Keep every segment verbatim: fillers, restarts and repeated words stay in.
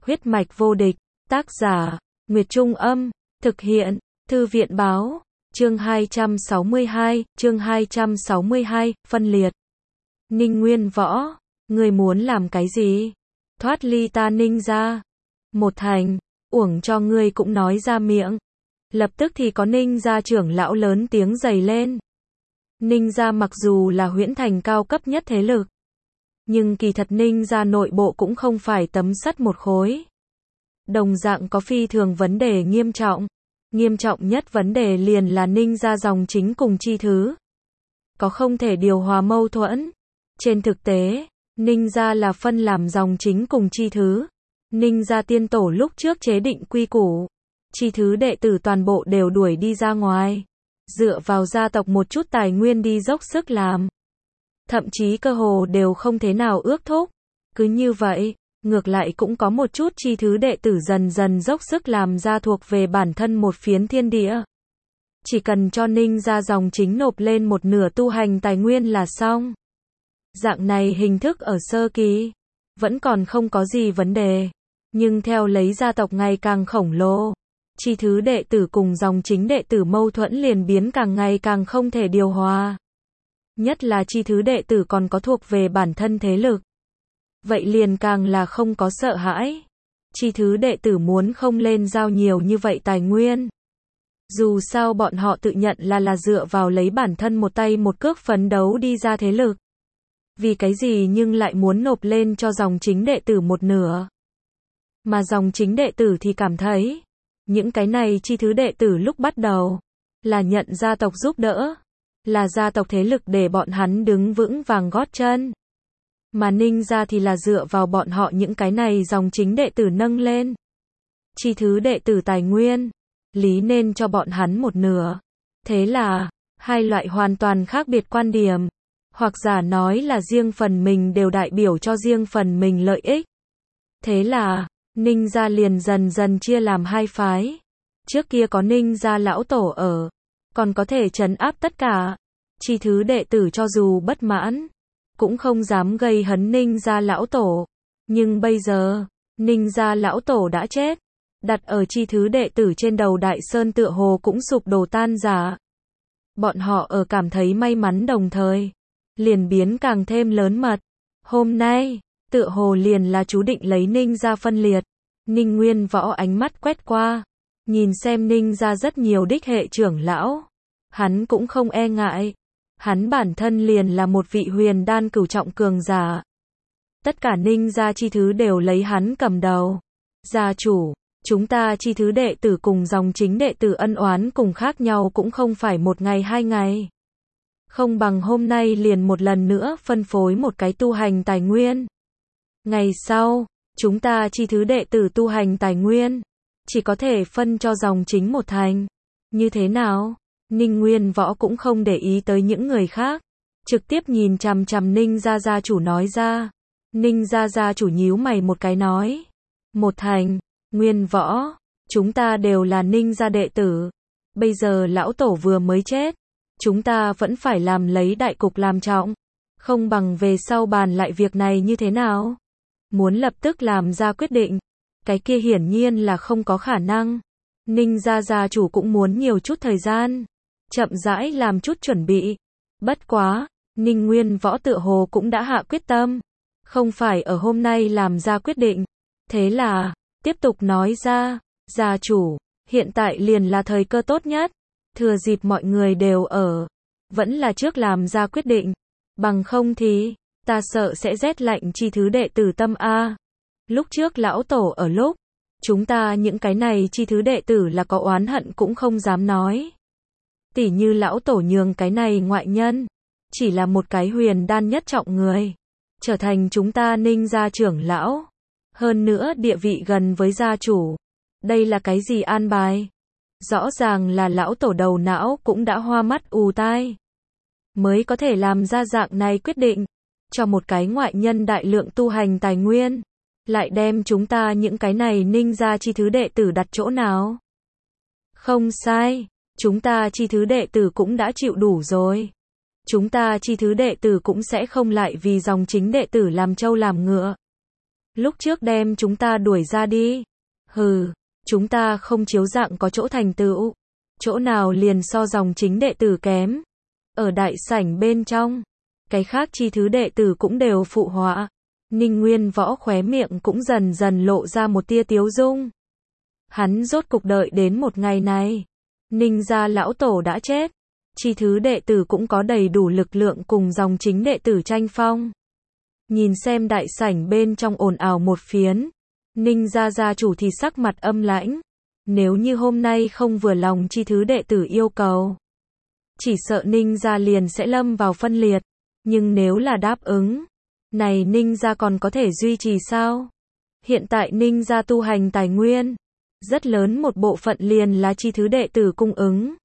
Huyết mạch vô địch, tác giả, Nguyệt Trung Âm, thực hiện, Thư viện Báo, chương hai trăm sáu mươi hai, chương hai trăm sáu mươi hai, phân liệt. Ninh Nguyên Võ, người muốn làm cái gì? Thoát ly ta Ninh gia. Một Thành, uổng cho ngươi cũng nói ra miệng. Lập tức thì có Ninh gia trưởng lão lớn tiếng dày lên. Ninh gia mặc dù là Huyễn Thành cao cấp nhất thế lực, nhưng kỳ thật Ninh gia nội bộ cũng không phải tấm sắt một khối. Đồng dạng có phi thường vấn đề nghiêm trọng. Nghiêm trọng nhất vấn đề liền là Ninh gia dòng chính cùng chi thứ có không thể điều hòa mâu thuẫn. Trên thực tế, Ninh gia là phân làm dòng chính cùng chi thứ. Ninh gia tiên tổ lúc trước chế định quy củ, chi thứ đệ tử toàn bộ đều đuổi đi ra ngoài, dựa vào gia tộc một chút tài nguyên đi dốc sức làm. Thậm chí cơ hồ đều không thế nào ước thúc. Cứ như vậy, ngược lại cũng có một chút chi thứ đệ tử dần dần dốc sức làm ra thuộc về bản thân một phiến thiên địa. Chỉ cần cho Ninh gia dòng chính nộp lên một nửa tu hành tài nguyên là xong. Dạng này hình thức ở sơ kỳ vẫn còn không có gì vấn đề, nhưng theo lấy gia tộc ngày càng khổng lồ, chi thứ đệ tử cùng dòng chính đệ tử mâu thuẫn liền biến càng ngày càng không thể điều hòa. Nhất là chi thứ đệ tử còn có thuộc về bản thân thế lực, vậy liền càng là không có sợ hãi. Chi thứ đệ tử muốn không lên giao nhiều như vậy tài nguyên. Dù sao bọn họ tự nhận là là dựa vào lấy bản thân một tay một cước phấn đấu đi ra thế lực. Vì cái gì nhưng lại muốn nộp lên cho dòng chính đệ tử một nửa. Mà dòng chính đệ tử thì cảm thấy, những cái này chi thứ đệ tử lúc bắt đầu, là nhận gia tộc giúp đỡ, là gia tộc thế lực để bọn hắn đứng vững vàng gót chân. Mà Ninh gia thì là dựa vào bọn họ những cái này dòng chính đệ tử nâng lên. Chi thứ đệ tử tài nguyên, lý nên cho bọn hắn một nửa. Thế là, hai loại hoàn toàn khác biệt quan điểm, hoặc giả nói là riêng phần mình đều đại biểu cho riêng phần mình lợi ích. Thế là, Ninh gia liền dần dần chia làm hai phái. Trước kia có Ninh gia lão tổ ở, còn có thể trấn áp tất cả. Chi thứ đệ tử cho dù bất mãn, cũng không dám gây hấn Ninh gia lão tổ. Nhưng bây giờ, Ninh gia lão tổ đã chết, đặt ở chi thứ đệ tử trên đầu đại sơn tựa hồ cũng sụp đổ tan rã. Bọn họ ở cảm thấy may mắn đồng thời, liền biến càng thêm lớn mật. Hôm nay, tựa hồ liền là chú định lấy Ninh gia phân liệt. Ninh Nguyên Võ ánh mắt quét qua, nhìn xem Ninh gia rất nhiều đích hệ trưởng lão. Hắn cũng không e ngại. Hắn bản thân liền là một vị huyền đan cửu trọng cường giả. Tất cả Ninh gia chi thứ đều lấy hắn cầm đầu. Gia chủ, chúng ta chi thứ đệ tử cùng dòng chính đệ tử ân oán cùng khác nhau cũng không phải một ngày hai ngày. Không bằng hôm nay liền một lần nữa phân phối một cái tu hành tài nguyên. Ngày sau, chúng ta chi thứ đệ tử tu hành tài nguyên, chỉ có thể phân cho dòng chính một thành. Như thế nào? Ninh Nguyên Võ cũng không để ý tới những người khác, trực tiếp nhìn chằm chằm Ninh gia gia chủ nói ra. Ninh gia gia chủ nhíu mày một cái nói. Một thành, Nguyên Võ, chúng ta đều là Ninh gia đệ tử. Bây giờ lão tổ vừa mới chết, chúng ta vẫn phải làm lấy đại cục làm trọng. Không bằng về sau bàn lại việc này như thế nào? Muốn lập tức làm ra quyết định, cái kia hiển nhiên là không có khả năng. Ninh gia gia chủ cũng muốn nhiều chút thời gian, chậm rãi làm chút chuẩn bị. Bất quá, Ninh Nguyên Võ tựa hồ cũng đã hạ quyết tâm, không phải ở hôm nay làm ra quyết định. Thế là, tiếp tục nói ra, gia chủ, hiện tại liền là thời cơ tốt nhất, thừa dịp mọi người đều ở, vẫn là trước làm ra quyết định, bằng không thì, ta sợ sẽ rét lạnh chi thứ đệ tử tâm a. Lúc trước lão tổ ở lúc, chúng ta những cái này chi thứ đệ tử là có oán hận cũng không dám nói. Tỉ như lão tổ nhường cái này ngoại nhân, chỉ là một cái huyền đan nhất trọng người, trở thành chúng ta Ninh gia trưởng lão, hơn nữa địa vị gần với gia chủ. Đây là cái gì an bài? Rõ ràng là lão tổ đầu não cũng đã hoa mắt ù tai, mới có thể làm ra dạng này quyết định, cho một cái ngoại nhân đại lượng tu hành tài nguyên, lại đem chúng ta những cái này Ninh gia chi thứ đệ tử đặt chỗ nào? Không sai, chúng ta chi thứ đệ tử cũng đã chịu đủ rồi. Chúng ta chi thứ đệ tử cũng sẽ không lại vì dòng chính đệ tử làm trâu làm ngựa. Lúc trước đem chúng ta đuổi ra đi. Hừ, chúng ta không chiếu dạng có chỗ thành tựu. Chỗ nào liền so dòng chính đệ tử kém. Ở đại sảnh bên trong, cái khác chi thứ đệ tử cũng đều phụ họa. Ninh Nguyên Võ khóe miệng cũng dần dần lộ ra một tia tiếu dung. Hắn rốt cục đợi đến một ngày này. Ninh gia lão tổ đã chết. Chi thứ đệ tử cũng có đầy đủ lực lượng cùng dòng chính đệ tử tranh phong. Nhìn xem đại sảnh bên trong ồn ào một phiến. Ninh gia gia chủ thì sắc mặt âm lãnh. Nếu như hôm nay không vừa lòng chi thứ đệ tử yêu cầu, chỉ sợ Ninh gia liền sẽ lâm vào phân liệt. Nhưng nếu là đáp ứng, này Ninh gia còn có thể duy trì sao? Hiện tại Ninh gia tu hành tài nguyên rất lớn, một bộ phận liền là chi thứ đệ tử cung ứng.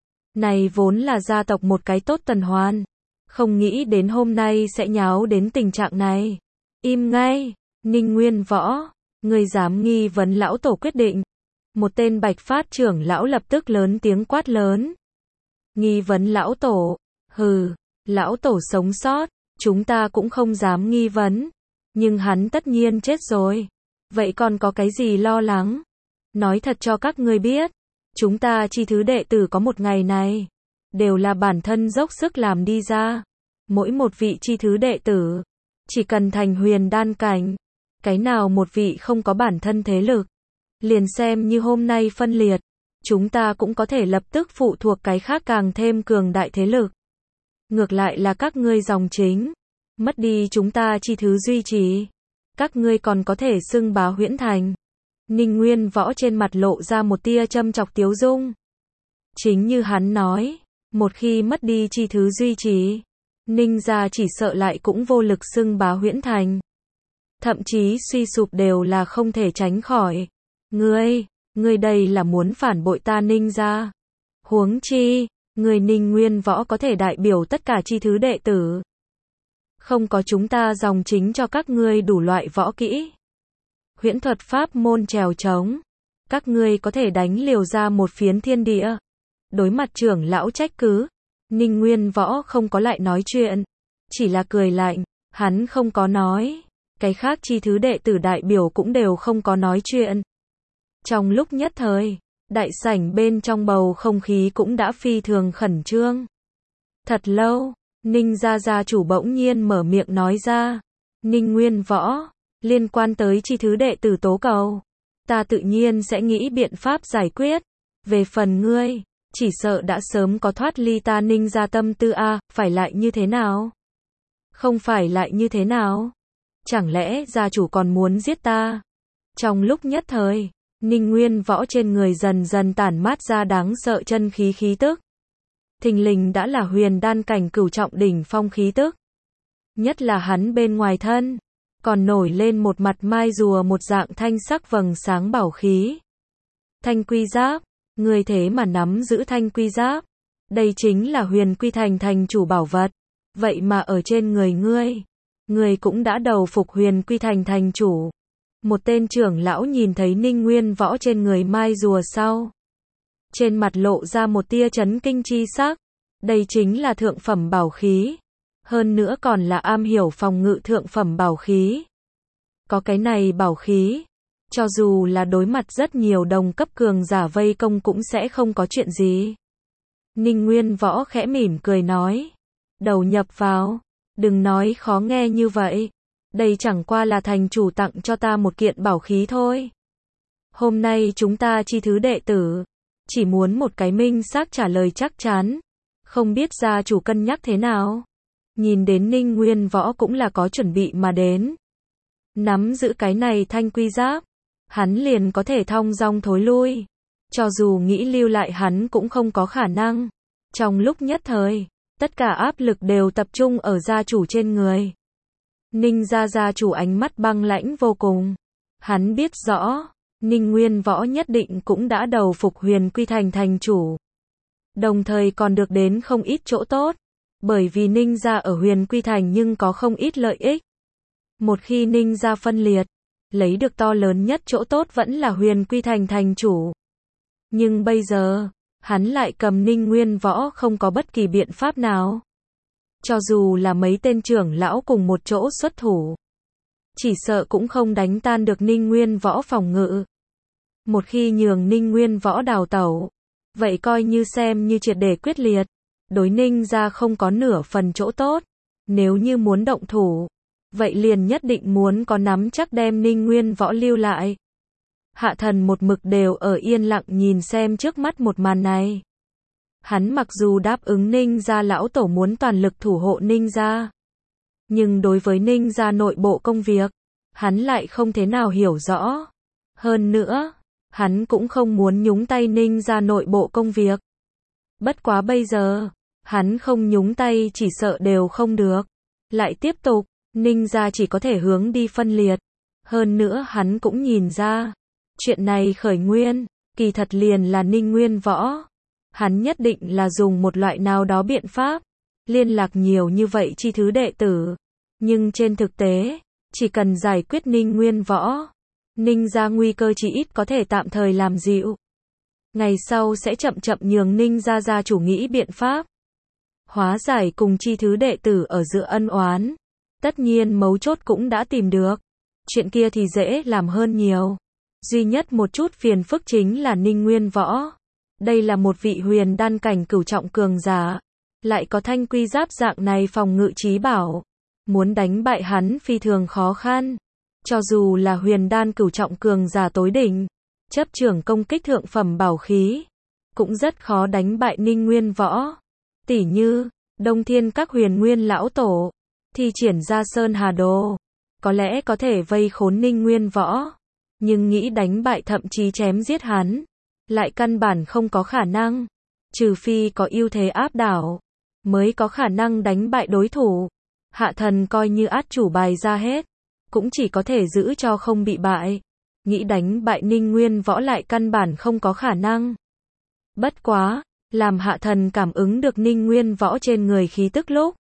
Này vốn là gia tộc một cái tốt tuần hoàn, không nghĩ đến hôm nay sẽ nháo đến tình trạng này. Im ngay, Ninh Nguyên Võ, ngươi dám nghi vấn lão tổ quyết định? Một tên Bạch Phát trưởng lão lập tức lớn tiếng quát lớn. Nghi vấn lão tổ? Hừ, lão tổ sống sót, chúng ta cũng không dám nghi vấn, nhưng hắn tất nhiên chết rồi. Vậy còn có cái gì lo lắng? Nói thật cho các ngươi biết, chúng ta chi thứ đệ tử có một ngày này, đều là bản thân dốc sức làm đi ra. Mỗi một vị chi thứ đệ tử, chỉ cần thành huyền đan cảnh, cái nào một vị không có bản thân thế lực, liền xem như hôm nay phân liệt, chúng ta cũng có thể lập tức phụ thuộc cái khác càng thêm cường đại thế lực. Ngược lại là các ngươi dòng chính, mất đi chúng ta chi thứ duy trì, các ngươi còn có thể xưng bá huyễn thành. Ninh Nguyên Võ trên mặt lộ ra một tia châm chọc tiếu dung. Chính như hắn nói, một khi mất đi chi thứ duy trì, Ninh gia chỉ sợ lại cũng vô lực xưng bá huyễn thành. Thậm chí suy sụp đều là không thể tránh khỏi. Ngươi, ngươi đây là muốn phản bội ta Ninh gia. Huống chi, người Ninh Nguyên Võ có thể đại biểu tất cả chi thứ đệ tử. Không có chúng ta dòng chính cho các ngươi đủ loại võ kỹ, huyễn thuật pháp môn trèo trống, các ngươi có thể đánh liều ra một phiến thiên địa. Đối mặt trưởng lão trách cứ, Ninh Nguyên Võ không có lại nói chuyện, chỉ là cười lạnh. Hắn không có nói, cái khác chi thứ đệ tử đại biểu cũng đều không có nói chuyện. Trong lúc nhất thời, đại sảnh bên trong bầu không khí cũng đã phi thường khẩn trương. Thật lâu, Ninh gia gia chủ bỗng nhiên mở miệng nói ra. Ninh Nguyên Võ, liên quan tới chi thứ đệ tử tố cầu, ta tự nhiên sẽ nghĩ biện pháp giải quyết. Về phần ngươi, chỉ sợ đã sớm có thoát ly ta Ninh gia tâm tư a, à, phải lại như thế nào? Không phải lại như thế nào? Chẳng lẽ gia chủ còn muốn giết ta? Trong lúc nhất thời, Ninh Nguyên Võ trên người dần dần tản mát ra đáng sợ chân khí khí tức. Thình lình đã là huyền đan cảnh cửu trọng đỉnh phong khí tức. Nhất là hắn bên ngoài thân, còn nổi lên một mặt mai rùa một dạng thanh sắc vầng sáng bảo khí. Thanh quy giáp, người thế mà nắm giữ thanh quy giáp. Đây chính là huyền quy thành thành chủ bảo vật. Vậy mà ở trên người ngươi, ngươi cũng đã đầu phục huyền quy thành thành chủ. Một tên trưởng lão nhìn thấy Ninh Nguyên Võ trên người mai rùa sau, trên mặt lộ ra một tia chấn kinh chi sắc. Đây chính là thượng phẩm bảo khí, hơn nữa còn là am hiểu phòng ngự thượng phẩm bảo khí. Có cái này bảo khí, cho dù là đối mặt rất nhiều đồng cấp cường giả vây công cũng sẽ không có chuyện gì. Ninh Nguyên Võ khẽ mỉm cười nói, đầu nhập vào, đừng nói khó nghe như vậy. Đây chẳng qua là thành chủ tặng cho ta một kiện bảo khí thôi. Hôm nay chúng ta chi thứ đệ tử, chỉ muốn một cái minh xác trả lời chắc chắn. Không biết gia chủ cân nhắc thế nào? Nhìn đến Ninh Nguyên Võ cũng là có chuẩn bị mà đến. Nắm giữ cái này thanh quy giáp, hắn liền có thể thong dong thối lui. Cho dù nghĩ lưu lại hắn cũng không có khả năng. Trong lúc nhất thời, tất cả áp lực đều tập trung ở gia chủ trên người. Ninh gia gia chủ ánh mắt băng lãnh vô cùng. Hắn biết rõ, Ninh Nguyên Võ nhất định cũng đã đầu phục huyền quy thành thành chủ. Đồng thời còn được đến không ít chỗ tốt. Bởi vì Ninh gia ở huyền quy thành nhưng có không ít lợi ích. Một khi Ninh gia phân liệt, lấy được to lớn nhất chỗ tốt vẫn là huyền quy thành thành chủ. Nhưng bây giờ, hắn lại cầm Ninh Nguyên Võ không có bất kỳ biện pháp nào. Cho dù là mấy tên trưởng lão cùng một chỗ xuất thủ, chỉ sợ cũng không đánh tan được Ninh Nguyên Võ phòng ngự. Một khi nhường Ninh Nguyên Võ đào tẩu, vậy coi như xem như triệt để quyết liệt, đối Ninh gia không có nửa phần chỗ tốt. Nếu như muốn động thủ, vậy liền nhất định muốn có nắm chắc đem Ninh Nguyên Võ lưu lại. Hạ Thần một mực đều ở yên lặng nhìn xem trước mắt một màn này. Hắn mặc dù đáp ứng Ninh gia lão tổ muốn toàn lực thủ hộ Ninh gia, nhưng đối với Ninh gia nội bộ công việc, hắn lại không thế nào hiểu rõ. Hơn nữa, hắn cũng không muốn nhúng tay Ninh gia nội bộ công việc. Bất quá bây giờ, hắn không nhúng tay chỉ sợ đều không được. Lại tiếp tục, Ninh gia chỉ có thể hướng đi phân liệt. Hơn nữa hắn cũng nhìn ra, chuyện này khởi nguyên, kỳ thật liền là Ninh Nguyên Võ. Hắn nhất định là dùng một loại nào đó biện pháp, liên lạc nhiều như vậy chi thứ đệ tử. Nhưng trên thực tế, chỉ cần giải quyết Ninh Nguyên Võ, Ninh gia nguy cơ chỉ ít có thể tạm thời làm dịu. Ngày sau sẽ chậm chậm nhường Ninh gia gia chủ nghĩ biện pháp. Hóa giải cùng chi thứ đệ tử ở giữa ân oán. Tất nhiên mấu chốt cũng đã tìm được. Chuyện kia thì dễ làm hơn nhiều. Duy nhất một chút phiền phức chính là Ninh Nguyên Võ. Đây là một vị huyền đan cảnh cửu trọng cường giả. Lại có thanh quy giáp dạng này phòng ngự trí bảo. Muốn đánh bại hắn phi thường khó khăn. Cho dù là huyền đan cửu trọng cường giả tối đỉnh, chấp trưởng công kích thượng phẩm bảo khí, cũng rất khó đánh bại Ninh Nguyên Võ. Tỉ như, Đông Thiên các huyền nguyên lão tổ, thi triển ra Sơn Hà Đồ, có lẽ có thể vây khốn Ninh Nguyên Võ, nhưng nghĩ đánh bại thậm chí chém giết hắn, lại căn bản không có khả năng, trừ phi có ưu thế áp đảo, mới có khả năng đánh bại đối thủ. Hạ Thần coi như át chủ bài ra hết, cũng chỉ có thể giữ cho không bị bại. Nghĩ đánh bại Ninh Nguyên Võ lại căn bản không có khả năng. Bất quá, làm Hạ Thần cảm ứng được Ninh Nguyên Võ trên người khí tức lúc,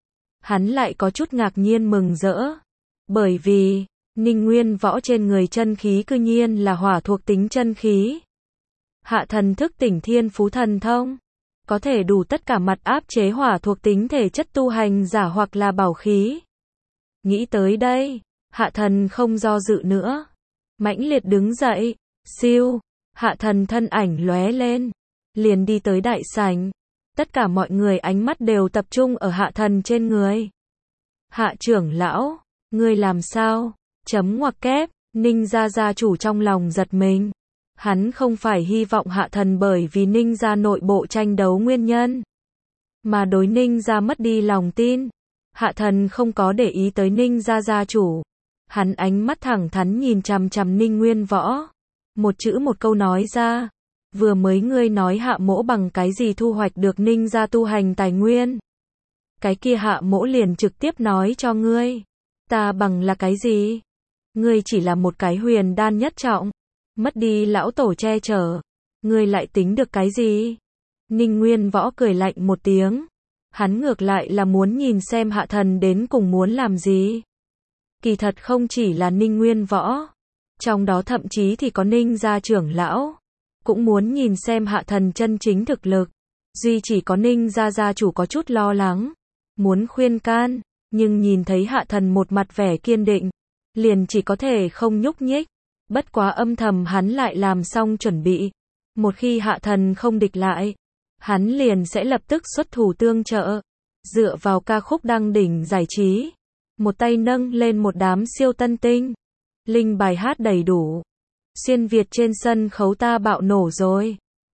hắn lại có chút ngạc nhiên mừng rỡ. Bởi vì, Ninh Nguyên Võ trên người chân khí cư nhiên là hỏa thuộc tính chân khí. Hạ Thần thức tỉnh thiên phú thần thông, có thể đủ tất cả mặt áp chế hỏa thuộc tính thể chất tu hành giả hoặc là bảo khí. Nghĩ tới đây, Hạ Thần không do dự nữa, mãnh liệt đứng dậy, siêu, Hạ Thần thân ảnh lóe lên, liền đi tới đại sảnh. Tất cả mọi người ánh mắt đều tập trung ở Hạ Thần trên người. Hạ trưởng lão, ngươi làm sao? Chấm ngoặc kép, Ninh gia gia chủ trong lòng giật mình. Hắn không phải hy vọng Hạ Thần bởi vì Ninh gia nội bộ tranh đấu nguyên nhân, mà đối Ninh gia mất đi lòng tin. Hạ Thần không có để ý tới Ninh gia gia chủ. Hắn ánh mắt thẳng thắn nhìn chằm chằm Ninh Nguyên Võ. Một chữ một câu nói ra. Vừa mới ngươi nói Hạ mỗ bằng cái gì thu hoạch được Ninh gia tu hành tài nguyên? Cái kia Hạ mỗ liền trực tiếp nói cho ngươi. Ta bằng là cái gì? Ngươi chỉ là một cái huyền đan nhất trọng. Mất đi lão tổ che chở. Ngươi lại tính được cái gì? Ninh Nguyên Võ cười lạnh một tiếng. Hắn ngược lại là muốn nhìn xem Hạ Thần đến cùng muốn làm gì. Kỳ thật không chỉ là Ninh Nguyên Võ, trong đó thậm chí thì có Ninh gia trưởng lão, cũng muốn nhìn xem Hạ Thần chân chính thực lực. Duy chỉ có Ninh gia gia chủ có chút lo lắng, muốn khuyên can, nhưng nhìn thấy Hạ Thần một mặt vẻ kiên định, liền chỉ có thể không nhúc nhích. Bất quá âm thầm hắn lại làm xong chuẩn bị, một khi Hạ Thần không địch lại, hắn liền sẽ lập tức xuất thủ tương trợ. Dựa vào ca khúc đăng đỉnh giải trí, một tay nâng lên một đám siêu tân tinh, linh bài hát đầy đủ. Xuyên Việt trên sân khấu ta bạo nổ rồi.